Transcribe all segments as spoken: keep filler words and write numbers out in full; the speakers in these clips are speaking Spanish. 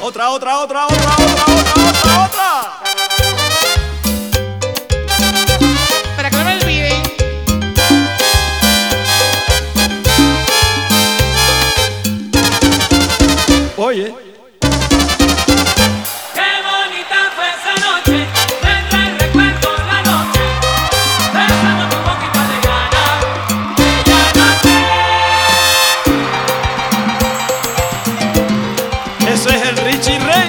Otra, otra, otra, otra, otra, otra, otra, otra. Para que no me olvide. Oye. Qué bonita fue esa noche, me trae recuerdo la noche, besando tu boquita de gana, bella noche. Ese es el Richie Ray.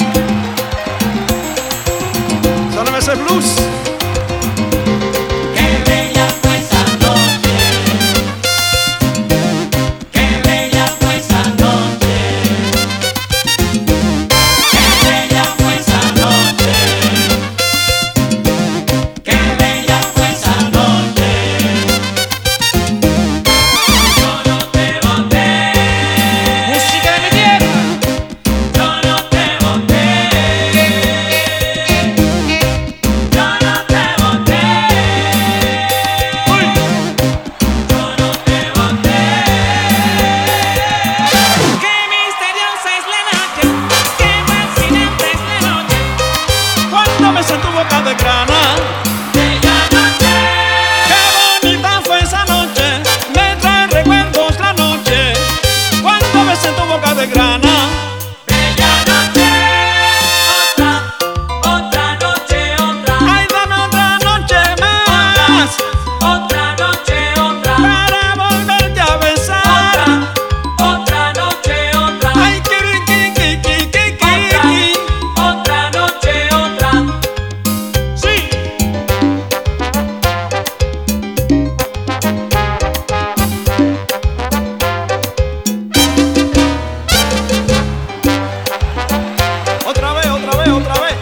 Sóname ese blues. Qué bella fue esa noche, qué bella fue esa noche, qué bella fue esa noche, qué bella fue esa noche. Yo no te boté, Música de mi tierra. yo no te boté, yo no te boté, Uy. yo no te boté. Qué misteriosa es la noche, qué fascinante es la noche. Cuando me en tu boca de grana. Bella noche, Qué bonita fue esa noche. Me trae recuerdos la noche. Cuando me en tu boca de grana. bella noche, otra, otra noche, otra, Ay, dame otra noche más otra noche, otra, para volverte a besar. otra, otra noche, otra, Ay, kiri, kiri, kiri, kiri, kiri, otra, kiri. otra noche, otra. Sí. Otra vez, otra vez, otra vez.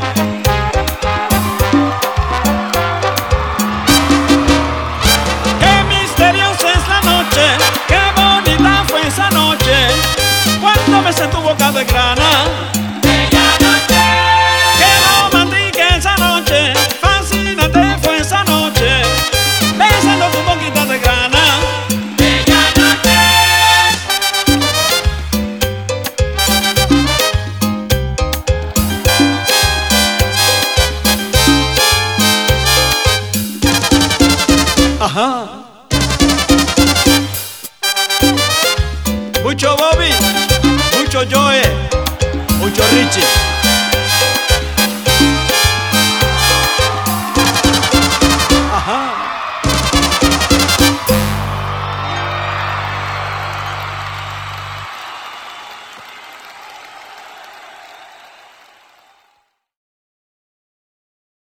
Qué misteriosa es la noche, qué bonita fue esa noche. Cuando me en tu boca de grana. Bella noche, Qué romántica esa noche, fascinante fue esa noche, besando tu boquita de grana. bella noche, Ajá. Mucho Bobby, mucho Joe, mucho Richie.